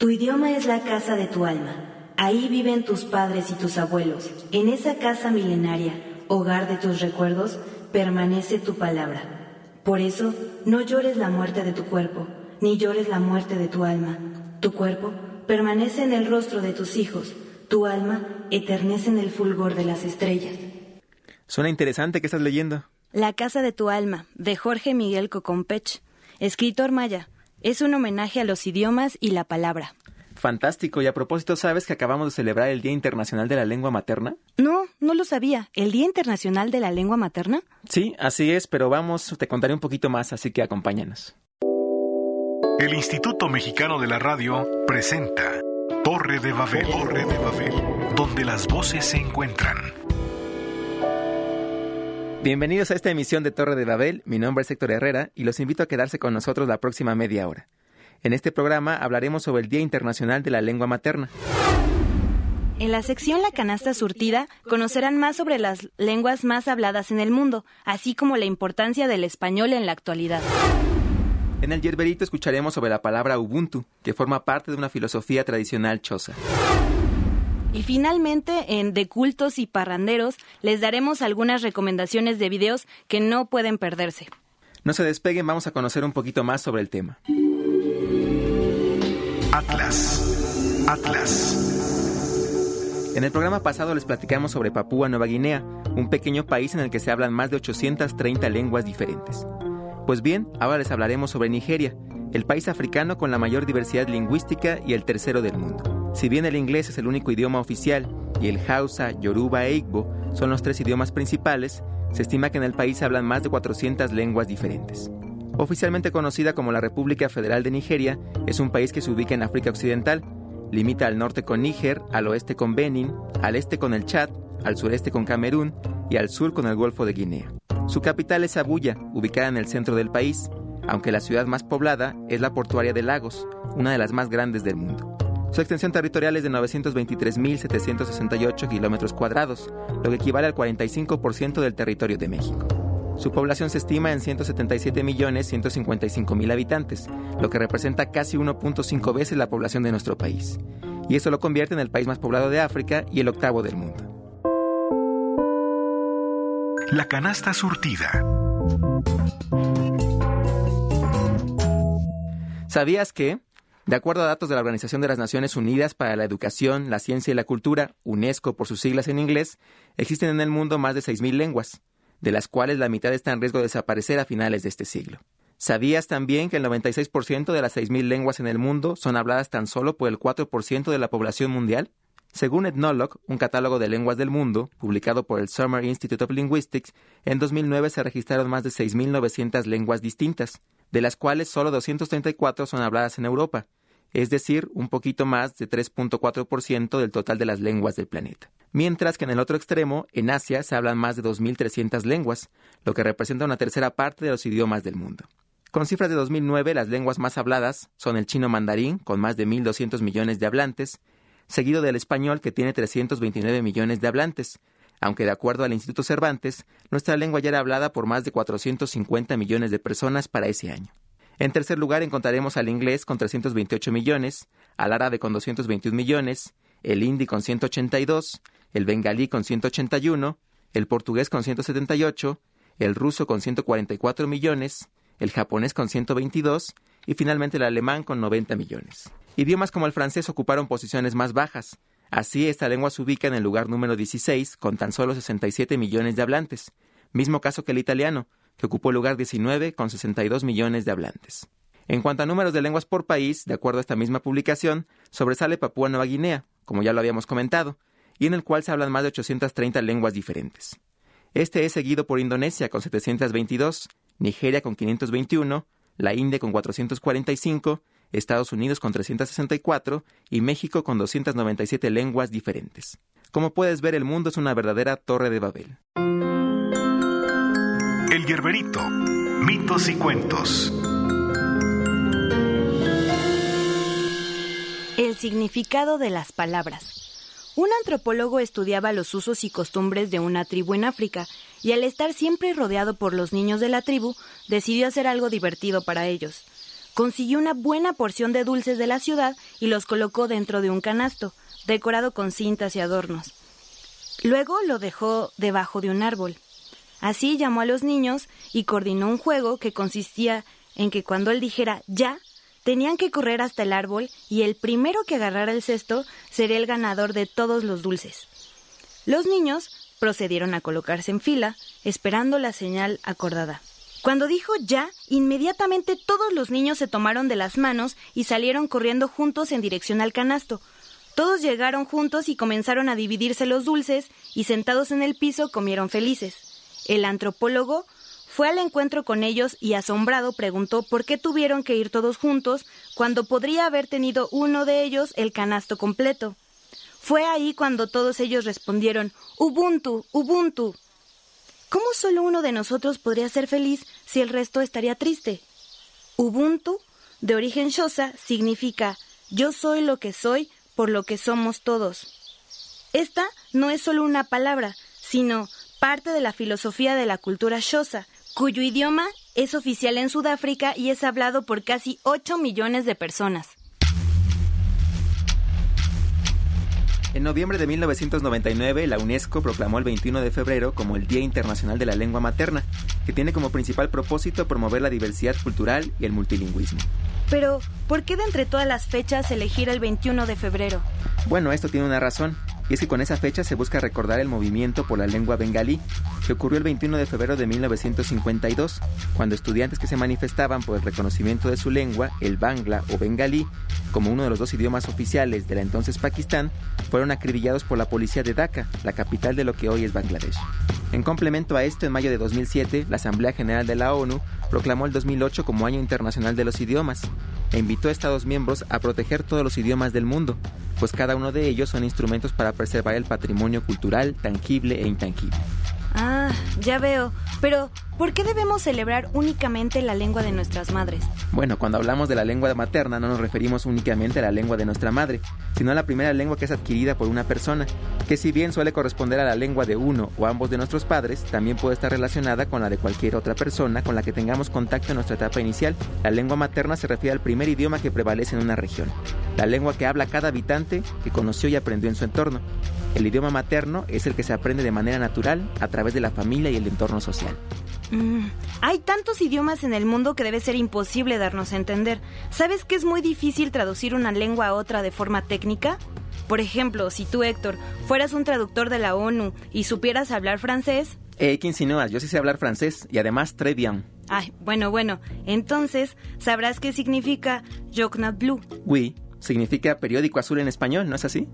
Tu idioma es la casa de tu alma. Ahí viven tus padres y tus abuelos. En esa casa milenaria, hogar de tus recuerdos, permanece tu palabra. Por eso, no llores la muerte de tu cuerpo, ni llores la muerte de tu alma. Tu cuerpo permanece en el rostro de tus hijos. Tu alma eternece en el fulgor de las estrellas. Suena interesante. ¿Qué estás leyendo? La casa de tu alma, de Jorge Miguel Cocompech, escritor maya. Es un homenaje a los idiomas y la palabra. Fantástico. Y a propósito, ¿sabes que acabamos de celebrar el Día Internacional de la Lengua Materna? No lo sabía. ¿El Día Internacional de la Lengua Materna? Sí, así es, pero te contaré un poquito más, así que acompáñanos. El Instituto Mexicano de la Radio presenta Torre de Babel, donde las voces se encuentran. Bienvenidos a esta emisión de Torre de Babel. Mi nombre es Héctor Herrera y los invito a quedarse con nosotros la próxima media hora. En este programa hablaremos sobre el Día Internacional de la Lengua Materna. En la sección La Canasta Surtida conocerán más sobre las lenguas más habladas en el mundo, así como la importancia del español en la actualidad. En el Yerberito escucharemos sobre la palabra Ubuntu, que forma parte de una filosofía tradicional choza. Y finalmente, en De Cultos y Parranderos, les daremos algunas recomendaciones de videos que no pueden perderse. No se despeguen, vamos a conocer un poquito más sobre el tema. Atlas. En el programa pasado les platicamos sobre Papúa Nueva Guinea, un pequeño país en el que se hablan más de 830 lenguas diferentes. Pues bien, ahora les hablaremos sobre Nigeria, el país africano con la mayor diversidad lingüística y el tercero del mundo. Si bien el inglés es el único idioma oficial y el Hausa, Yoruba e Igbo son los 3 idiomas principales, se estima que en el país se hablan más de 400 lenguas diferentes. Oficialmente conocida como la República Federal de Nigeria, es un país que se ubica en África Occidental. Limita al norte con Níger, al oeste con Benín, al este con el Chad, al sureste con Camerún y al sur con el Golfo de Guinea. Su capital es Abuya, ubicada en el centro del país, aunque la ciudad más poblada es la portuaria de Lagos, una de las más grandes del mundo. Su extensión territorial es de 923.768 kilómetros cuadrados, lo que equivale al 45% del territorio de México. Su población se estima en 177.155.000 habitantes, lo que representa casi 1.5 veces la población de nuestro país. Y eso lo convierte en el país más poblado de África y el 8º del mundo. La canasta surtida. ¿Sabías que, de acuerdo a datos de la Organización de las Naciones Unidas para la Educación, la Ciencia y la Cultura, UNESCO por sus siglas en inglés, existen en el mundo más de 6.000 lenguas, de las cuales la mitad está en riesgo de desaparecer a finales de este siglo? ¿Sabías también que el 96% de las 6.000 lenguas en el mundo son habladas tan solo por el 4% de la población mundial? Según Ethnologue, un catálogo de lenguas del mundo, publicado por el Summer Institute of Linguistics, en 2009 se registraron más de 6.900 lenguas distintas, de las cuales solo 234 son habladas en Europa, es decir, un poquito más de 3.4% del total de las lenguas del planeta. Mientras que en el otro extremo, en Asia, se hablan más de 2.300 lenguas, lo que representa una tercera parte de los idiomas del mundo. Con cifras de 2009, las lenguas más habladas son el chino mandarín, con más de 1.200 millones de hablantes, seguido del español, que tiene 329 millones de hablantes, aunque de acuerdo al Instituto Cervantes, nuestra lengua ya era hablada por más de 450 millones de personas para ese año. En tercer lugar encontraremos al inglés con 328 millones, al árabe con 221 millones, el hindi con 182, el bengalí con 181, el portugués con 178, el ruso con 144 millones, el japonés con 122 y finalmente el alemán con 90 millones. Idiomas como el francés ocuparon posiciones más bajas. Así, esta lengua se ubica en el lugar número 16 con tan solo 67 millones de hablantes. Mismo caso que el italiano, que ocupó el lugar 19 con 62 millones de hablantes. En cuanto a números de lenguas por país, de acuerdo a esta misma publicación, sobresale Papúa Nueva Guinea, como ya lo habíamos comentado, y en el cual se hablan más de 830 lenguas diferentes. Este es seguido por Indonesia con 722, Nigeria con 521, la India con 445, Estados Unidos con 364 y México con 297 lenguas diferentes. Como puedes ver, el mundo es una verdadera torre de Babel. El Yerberito, mitos y cuentos. El significado de las palabras. Un antropólogo estudiaba los usos y costumbres de una tribu en África, y al estar siempre rodeado por los niños de la tribu, decidió hacer algo divertido para ellos. consiguió una buena porción de dulces de la ciudad y los colocó dentro de un canasto, decorado con cintas y adornos. Luego lo dejó debajo de un árbol. Así llamó a los niños y coordinó un juego que consistía en que cuando él dijera «ya», tenían que correr hasta el árbol y el primero que agarrara el cesto sería el ganador de todos los dulces. Los niños procedieron a colocarse en fila, esperando la señal acordada. Cuando dijo «ya», inmediatamente todos los niños se tomaron de las manos y salieron corriendo juntos en dirección al canasto. Todos llegaron juntos y comenzaron a dividirse los dulces y sentados en el piso comieron felices. El antropólogo fue al encuentro con ellos y asombrado preguntó por qué tuvieron que ir todos juntos cuando podría haber tenido uno de ellos el canasto completo. Fue ahí cuando todos ellos respondieron «Ubuntu, Ubuntu». ¿Cómo solo uno de nosotros podría ser feliz si el resto estaría triste? Ubuntu, de origen xhosa, significa «yo soy lo que soy por lo que somos todos». Esta no es solo una palabra, sino parte de la filosofía de la cultura xhosa, cuyo idioma es oficial en Sudáfrica y es hablado por casi 8 millones de personas. En noviembre de 1999, la UNESCO proclamó el 21 de febrero como el Día Internacional de la Lengua Materna, que tiene como principal propósito promover la diversidad cultural y el multilingüismo. Pero, ¿por qué de entre todas las fechas elegir el 21 de febrero? Bueno, esto tiene una razón, y es que con esa fecha se busca recordar el movimiento por la lengua bengalí, que ocurrió el 21 de febrero de 1952, cuando estudiantes que se manifestaban por el reconocimiento de su lengua, el bangla o bengalí, como uno de los 2 idiomas oficiales de la entonces Pakistán, fueron acribillados por la policía de Dhaka, la capital de lo que hoy es Bangladesh. En complemento a esto, en mayo de 2007, la Asamblea General de la ONU proclamó el 2008 como Año Internacional de los Idiomas e invitó a Estados miembros a proteger todos los idiomas del mundo, pues cada uno de ellos son instrumentos para preservar el patrimonio cultural, tangible e intangible. Ah, ya veo. Pero, ¿por qué debemos celebrar únicamente la lengua de nuestras madres? Bueno, cuando hablamos de la lengua materna no nos referimos únicamente a la lengua de nuestra madre, sino a la primera lengua que es adquirida por una persona, que si bien suele corresponder a la lengua de uno o ambos de nuestros padres, también puede estar relacionada con la de cualquier otra persona con la que tengamos contacto en nuestra etapa inicial. La lengua materna se refiere al primer idioma que prevalece en una región, la lengua que habla cada habitante que conoció y aprendió en su entorno. El idioma materno es el que se aprende de manera natural a través de la familia y el entorno social. Hay tantos idiomas en el mundo que debe ser imposible darnos a entender. ¿Sabes que es muy difícil traducir una lengua a otra de forma técnica? Por ejemplo, si tú, Héctor, fueras un traductor de la ONU y supieras hablar francés... ¿Qué insinúas? Yo sí sé hablar francés y además très bien. Ay, bueno, entonces sabrás qué significa Journal Bleu. Oui, significa periódico azul en español, ¿no es así?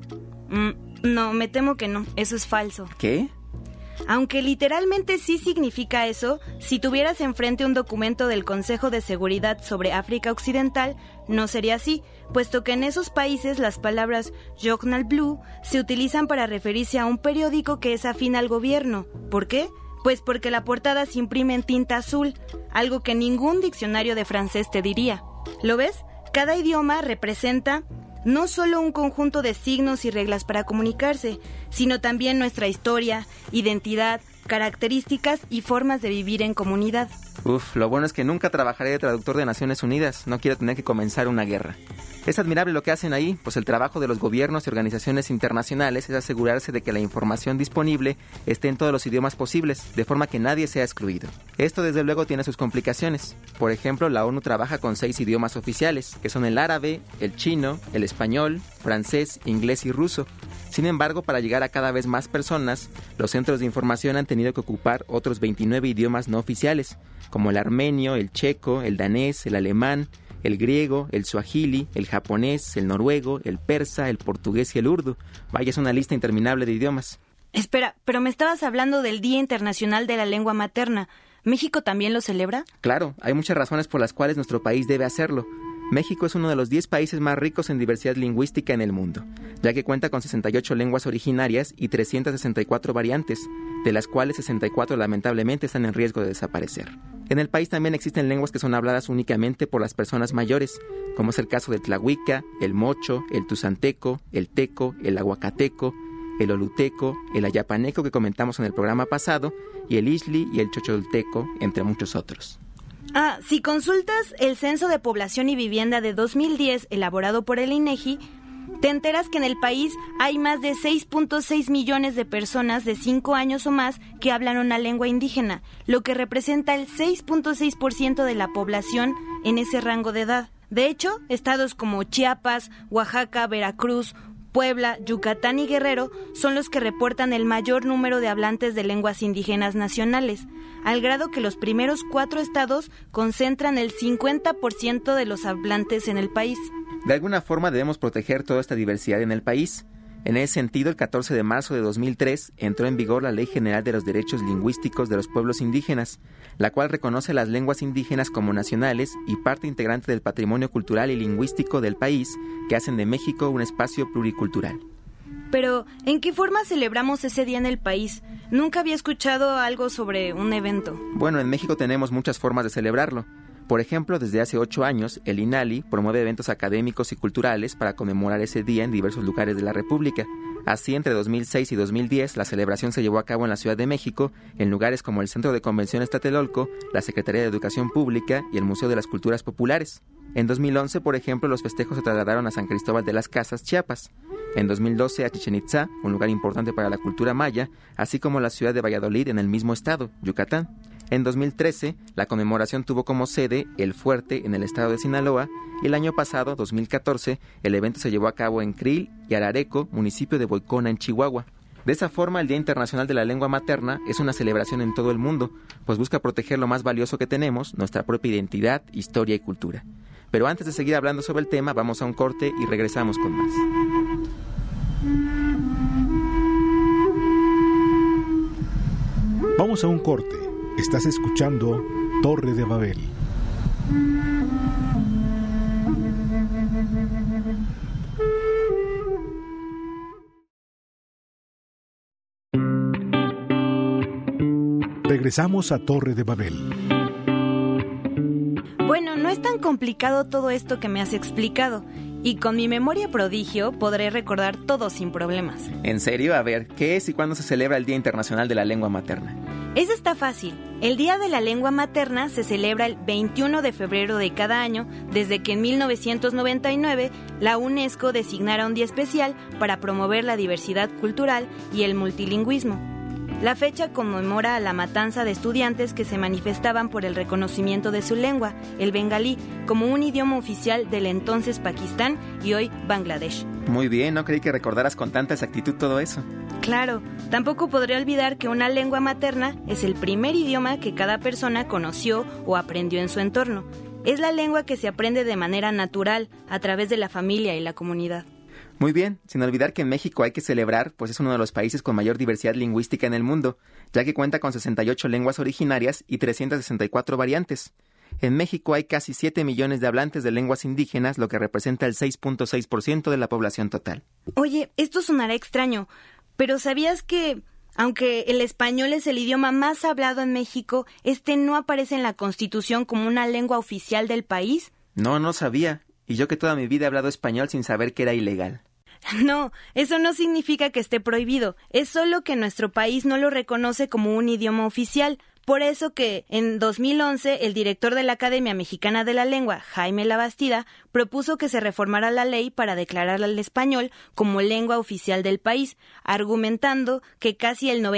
No, me temo que no, eso es falso. ¿Qué? Aunque literalmente sí significa eso, si tuvieras enfrente un documento del Consejo de Seguridad sobre África Occidental, no sería así, puesto que en esos países las palabras Journal Bleu se utilizan para referirse a un periódico que es afín al gobierno. ¿Por qué? Pues porque la portada se imprime en tinta azul, algo que ningún diccionario de francés te diría. ¿Lo ves? Cada idioma representa no solo un conjunto de signos y reglas para comunicarse, sino también nuestra historia, identidad, características y formas de vivir en comunidad. Lo bueno es que nunca trabajaré de traductor de Naciones Unidas, no quiero tener que comenzar una guerra. Es admirable lo que hacen ahí, pues el trabajo de los gobiernos y organizaciones internacionales es asegurarse de que la información disponible esté en todos los idiomas posibles, de forma que nadie sea excluido. Esto desde luego tiene sus complicaciones. Por ejemplo, la ONU trabaja con 6 idiomas oficiales, que son el árabe, el chino, el español, francés, inglés y ruso. Sin embargo, para llegar a cada vez más personas, los centros de información han tenido que ocupar otros 29 idiomas no oficiales, como el armenio, el checo, el danés, el alemán, el griego, el suajili, el japonés, el noruego, el persa, el portugués y el urdu. Vaya, es una lista interminable de idiomas. Espera, pero me estabas hablando del Día Internacional de la Lengua Materna. ¿México también lo celebra? Claro, hay muchas razones por las cuales nuestro país debe hacerlo. México es uno de los 10 países más ricos en diversidad lingüística en el mundo, ya que cuenta con 68 lenguas originarias y 364 variantes, de las cuales 64 lamentablemente están en riesgo de desaparecer. En el país también existen lenguas que son habladas únicamente por las personas mayores, como es el caso del tlahuica, el mocho, el tuzanteco, el teco, el aguacateco, el oluteco, el ayapaneco que comentamos en el programa pasado, y el isli y el chocholteco, entre muchos otros. Si consultas el Censo de Población y Vivienda de 2010 elaborado por el INEGI, te enteras que en el país hay más de 6.6 millones de personas de 5 años o más que hablan una lengua indígena, lo que representa el 6.6% de la población en ese rango de edad. De hecho, estados como Chiapas, Oaxaca, Veracruz, Puebla, Yucatán y Guerrero son los que reportan el mayor número de hablantes de lenguas indígenas nacionales, al grado que los primeros 4 estados concentran el 50% de los hablantes en el país. De alguna forma debemos proteger toda esta diversidad en el país. En ese sentido, el 14 de marzo de 2003 entró en vigor la Ley General de los Derechos Lingüísticos de los Pueblos Indígenas, la cual reconoce las lenguas indígenas como nacionales y parte integrante del patrimonio cultural y lingüístico del país, que hacen de México un espacio pluricultural. Pero, ¿en qué forma celebramos ese día en el país? Nunca había escuchado algo sobre un evento. Bueno, en México tenemos muchas formas de celebrarlo. Por ejemplo, desde hace 8 años, el INALI promueve eventos académicos y culturales para conmemorar ese día en diversos lugares de la República. Así, entre 2006 y 2010, la celebración se llevó a cabo en la Ciudad de México, en lugares como el Centro de Convenciones Tlatelolco, la Secretaría de Educación Pública y el Museo de las Culturas Populares. En 2011, por ejemplo, los festejos se trasladaron a San Cristóbal de las Casas, Chiapas. En 2012 a Chichén Itzá, un lugar importante para la cultura maya, así como la ciudad de Valladolid en el mismo estado, Yucatán. En 2013, la conmemoración tuvo como sede El Fuerte en el estado de Sinaloa y el año pasado, 2014, el evento se llevó a cabo en Krill y Arareco, municipio de Boicona, en Chihuahua. De esa forma, el Día Internacional de la Lengua Materna es una celebración en todo el mundo, pues busca proteger lo más valioso que tenemos, nuestra propia identidad, historia y cultura. Pero antes de seguir hablando sobre el tema, vamos a un corte y regresamos con más. Vamos a un corte. Estás escuchando Torre de Babel. Regresamos a Torre de Babel. Bueno, no es tan complicado todo esto que me has explicado, y con mi memoria prodigio podré recordar todo sin problemas. ¿En serio? A ver, ¿qué es y cuándo se celebra el Día Internacional de la Lengua Materna? Eso está fácil. El Día de la Lengua Materna se celebra el 21 de febrero de cada año, desde que en 1999 la UNESCO designara un día especial para promover la diversidad cultural y el multilingüismo. La fecha conmemora a la matanza de estudiantes que se manifestaban por el reconocimiento de su lengua, el bengalí, como un idioma oficial del entonces Pakistán y hoy Bangladesh. Muy bien, no creí que recordaras con tanta exactitud todo eso. Claro, tampoco podré olvidar que una lengua materna es el primer idioma que cada persona conoció o aprendió en su entorno. Es la lengua que se aprende de manera natural, a través de la familia y la comunidad. Muy bien, sin olvidar que en México hay que celebrar, pues es uno de los países con mayor diversidad lingüística en el mundo, ya que cuenta con 68 lenguas originarias y 364 variantes. En México hay casi 7 millones de hablantes de lenguas indígenas, lo que representa el 6.6% de la población total. Oye, esto sonará extraño, pero ¿sabías que, aunque el español es el idioma más hablado en México, este no aparece en la Constitución como una lengua oficial del país? No sabía. Y yo que toda mi vida he hablado español sin saber que era ilegal. No, eso no significa que esté prohibido. Es solo que nuestro país no lo reconoce como un idioma oficial. Por eso que en 2011 el director de la Academia Mexicana de la Lengua, Jaime Labastida, propuso que se reformara la ley para declarar al español como lengua oficial del país, argumentando que casi el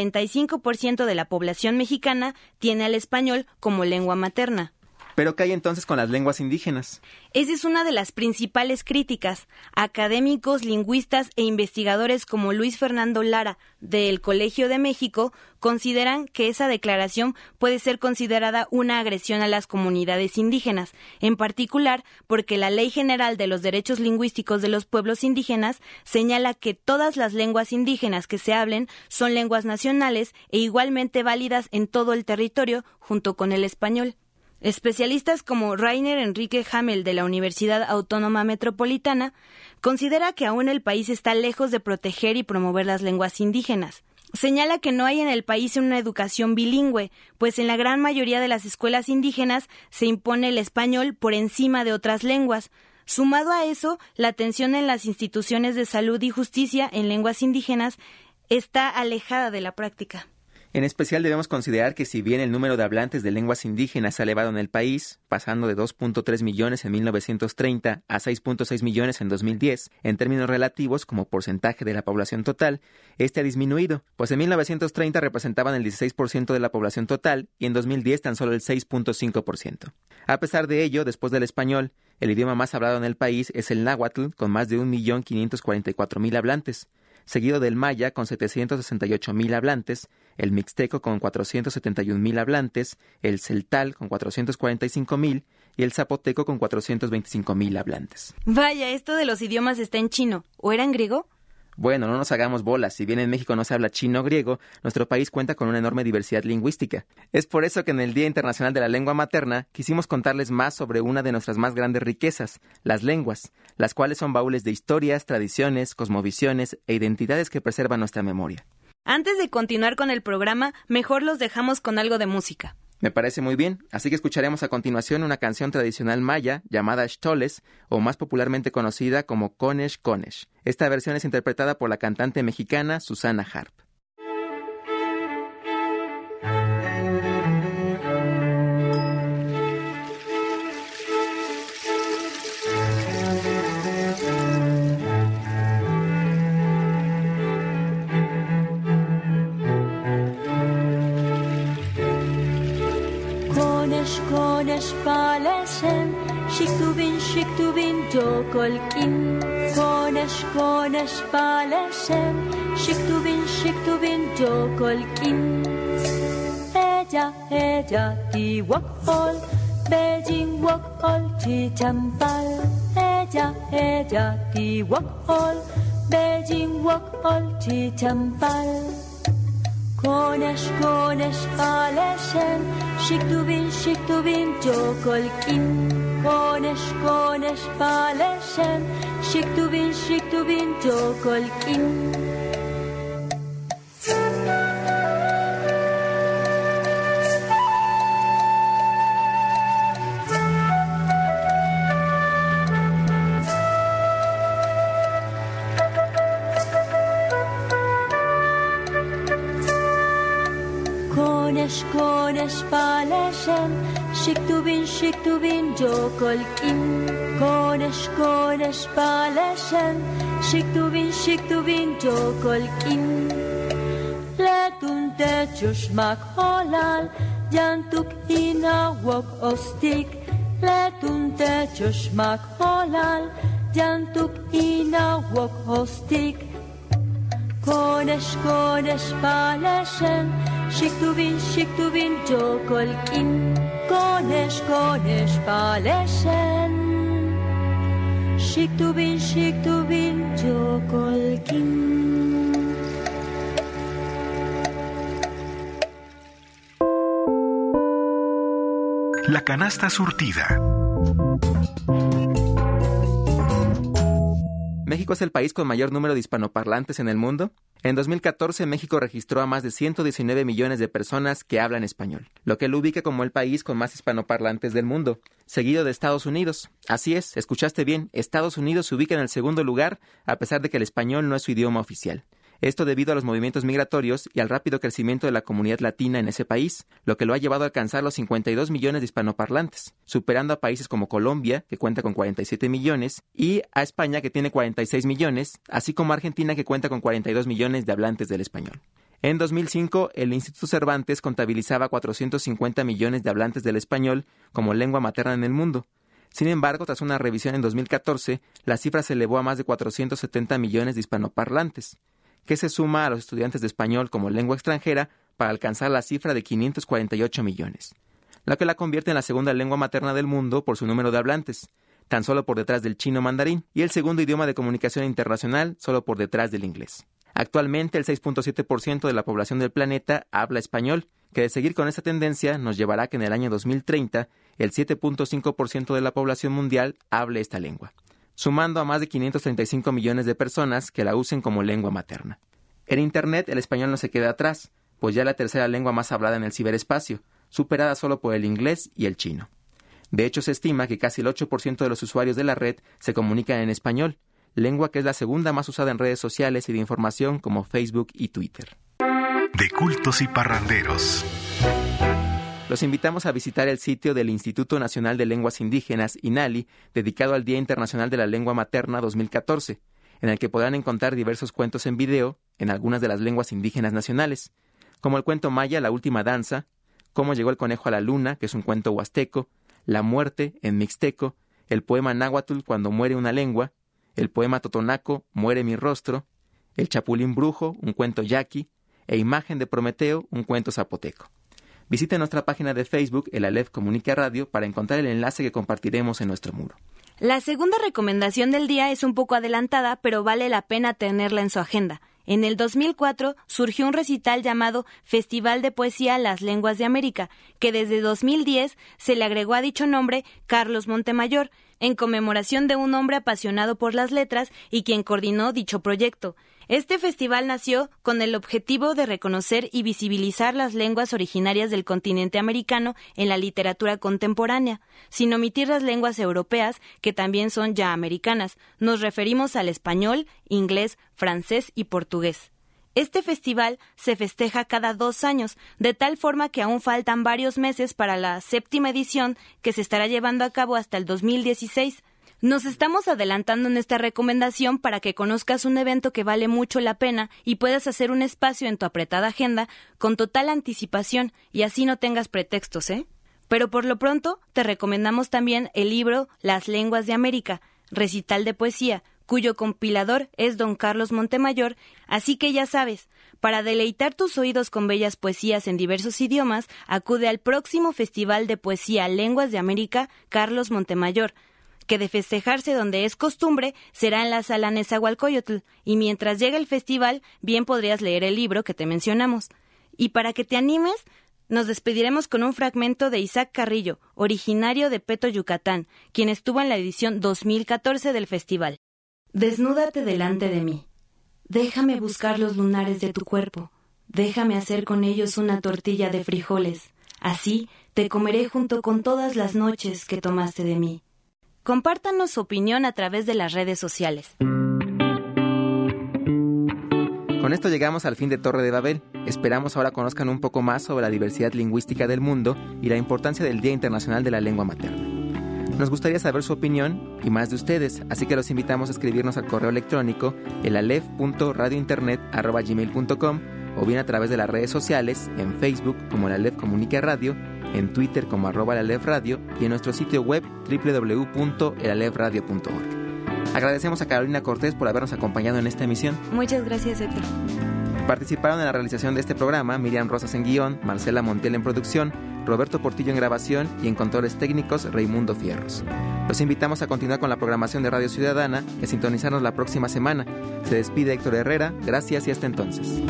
95% de la población mexicana tiene al español como lengua materna. ¿Pero qué hay entonces con las lenguas indígenas? Esa es una de las principales críticas. Académicos, lingüistas e investigadores como Luis Fernando Lara, del Colegio de México, consideran que esa declaración puede ser considerada una agresión a las comunidades indígenas, en particular porque la Ley General de los Derechos Lingüísticos de los Pueblos Indígenas señala que todas las lenguas indígenas que se hablen son lenguas nacionales e igualmente válidas en todo el territorio, junto con el español. Especialistas como Rainer Enrique Hamel de la Universidad Autónoma Metropolitana considera que aún el país está lejos de proteger y promover las lenguas indígenas. Señala que no hay en el país una educación bilingüe, pues en la gran mayoría de las escuelas indígenas se impone el español por encima de otras lenguas. Sumado a eso, la atención en las instituciones de salud y justicia en lenguas indígenas está alejada de la práctica. En especial debemos considerar que si bien el número de hablantes de lenguas indígenas ha elevado en el país, pasando de 2.3 millones en 1930 a 6.6 millones en 2010, en términos relativos como porcentaje de la población total, este ha disminuido, pues en 1930 representaban el 16% de la población total y en 2010 tan solo el 6.5%. A pesar de ello, después del español, el idioma más hablado en el país es el náhuatl, con más de 1.544.000 hablantes, seguido del maya con 768.000 hablantes, el mixteco con 471.000 hablantes, el celtal con 445.000 y el zapoteco con 425.000 hablantes. Vaya, esto de los idiomas está en chino. ¿O era en griego? Bueno, no nos hagamos bolas. Si bien en México no se habla chino o griego, nuestro país cuenta con una enorme diversidad lingüística. Es por eso que en el Día Internacional de la Lengua Materna quisimos contarles más sobre una de nuestras más grandes riquezas, las lenguas, las cuales son baúles de historias, tradiciones, cosmovisiones e identidades que preservan nuestra memoria. Antes de continuar con el programa, mejor los dejamos con algo de música. Me parece muy bien, así que escucharemos a continuación una canción tradicional maya llamada Xtoles, o más popularmente conocida como Conex Conex. Esta versión es interpretada por la cantante mexicana Susana Harp. Konesh palesen, shiktubin jokolkin. Konesh palesen, shiktubin jokolkin. Ella ti wakol, Beijing wakol ti champal. Ella ti wakol, Beijing wakol ti champal. Konesh palesen, shiktubin jokolkin. Konesh palesen, shiktubin jokolkin. Konesh palesen, shiktubin jokolkin. Konesh palesen, shiktubin jokolkin. Letun techus mak holal, jantuk inawok ostik. Letun techus mak holal, jantuk inawok ostik. Konesh palesen, shiktubin jokolkin. Konesh palesen, shiktubin jokolkin. La canasta surtida. ¿México es el país con mayor número de hispanoparlantes en el mundo? En 2014, México registró a más de 119 millones de personas que hablan español, lo que lo ubica como el país con más hispanoparlantes del mundo, seguido de Estados Unidos. Así es, escuchaste bien, Estados Unidos se ubica en el segundo lugar, a pesar de que el español no es su idioma oficial. Esto debido a los movimientos migratorios y al rápido crecimiento de la comunidad latina en ese país, lo que lo ha llevado a alcanzar los 52 millones de hispanoparlantes, superando a países como Colombia, que cuenta con 47 millones, y a España, que tiene 46 millones, así como a Argentina, que cuenta con 42 millones de hablantes del español. En 2005, el Instituto Cervantes contabilizaba 450 millones de hablantes del español como lengua materna en el mundo. Sin embargo, tras una revisión en 2014, la cifra se elevó a más de 470 millones de hispanoparlantes, que se suma a los estudiantes de español como lengua extranjera para alcanzar la cifra de 548 millones, lo que la convierte en la segunda lengua materna del mundo por su número de hablantes, tan solo por detrás del chino mandarín, y el segundo idioma de comunicación internacional solo por detrás del inglés. Actualmente, el 6.7% de la población del planeta habla español, que de seguir con esta tendencia nos llevará a que en el año 2030 el 7.5% de la población mundial hable esta lengua, sumando a más de 535 millones de personas que la usen como lengua materna. En Internet, el español no se queda atrás, pues ya es la tercera lengua más hablada en el ciberespacio, superada solo por el inglés y el chino. De hecho, se estima que casi el 8% de los usuarios de la red se comunican en español, lengua que es la segunda más usada en redes sociales y de información como Facebook y Twitter. de cultos y parranderos. Los invitamos a visitar el sitio del Instituto Nacional de Lenguas Indígenas, INALI, dedicado al Día Internacional de la Lengua Materna 2014, en el que podrán encontrar diversos cuentos en video en algunas de las lenguas indígenas nacionales, como el cuento maya La Última Danza, Cómo llegó el conejo a la luna, que es un cuento huasteco, La muerte, en mixteco, el poema náhuatl Cuando muere una lengua, el poema totonaco Muere mi rostro, el chapulín brujo, un cuento yaqui, e Imagen de Prometeo, un cuento zapoteco. Visite nuestra página de Facebook, el Aleph Comunica Radio, para encontrar el enlace que compartiremos en nuestro muro. La segunda recomendación del día es un poco adelantada, pero vale la pena tenerla en su agenda. En el 2004 surgió un recital llamado Festival de Poesía Las Lenguas de América, que desde 2010 se le agregó a dicho nombre Carlos Montemayor, en conmemoración de un hombre apasionado por las letras y quien coordinó dicho proyecto. Este festival nació con el objetivo de reconocer y visibilizar las lenguas originarias del continente americano en la literatura contemporánea, sin omitir las lenguas europeas, que también son ya americanas. Nos referimos al español, inglés, francés y portugués. Este festival se festeja cada 2 años, de tal forma que aún faltan varios meses para la 7ª edición, que se estará llevando a cabo hasta el 2016. Nos estamos adelantando en esta recomendación para que conozcas un evento que vale mucho la pena y puedas hacer un espacio en tu apretada agenda con total anticipación y así no tengas pretextos, ¿eh? Pero por lo pronto te recomendamos también el libro Las Lenguas de América, recital de poesía, cuyo compilador es don Carlos Montemayor, así que ya sabes, para deleitar tus oídos con bellas poesías en diversos idiomas, acude al próximo Festival de Poesía Lenguas de América Carlos Montemayor, que de festejarse donde es costumbre será en la Sala Nezahualcóyotl, y mientras llega el festival bien podrías leer el libro que te mencionamos. Y para que te animes, nos despediremos con un fragmento de Isaac Carrillo, originario de Peto, Yucatán, quien estuvo en la edición 2014 del festival. Desnúdate delante de mí. Déjame buscar los lunares de tu cuerpo. Déjame hacer con ellos una tortilla de frijoles. Así te comeré junto con todas las noches que tomaste de mí. Compártanos su opinión a través de las redes sociales. Con esto llegamos al fin de Torre de Babel. Esperamos ahora conozcan un poco más sobre la diversidad lingüística del mundo y la importancia del Día Internacional de la Lengua Materna. Nos gustaría saber su opinión y más de ustedes, así que los invitamos a escribirnos al correo electrónico elalef.radiointernet@gmail.com o bien a través de las redes sociales, en Facebook como el Aleph Comunica Radio, en Twitter como @elalefradio y en nuestro sitio web www.elalefradio.org. Agradecemos a Carolina Cortés por habernos acompañado en esta emisión. Muchas gracias, Héctor. Participaron en la realización de este programa Miriam Rosas en guión, Marcela Montiel en producción, Roberto Portillo en grabación y en controles técnicos Raimundo Fierros. Los invitamos a continuar con la programación de Radio Ciudadana y a sintonizarnos la próxima semana. Se despide Héctor Herrera, gracias y hasta entonces.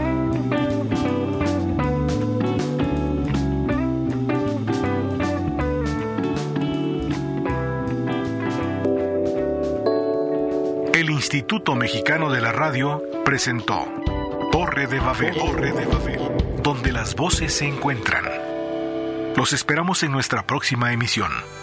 El Instituto Mexicano de la Radio presentó Torre de Babel, donde las voces se encuentran. Los esperamos en nuestra próxima emisión.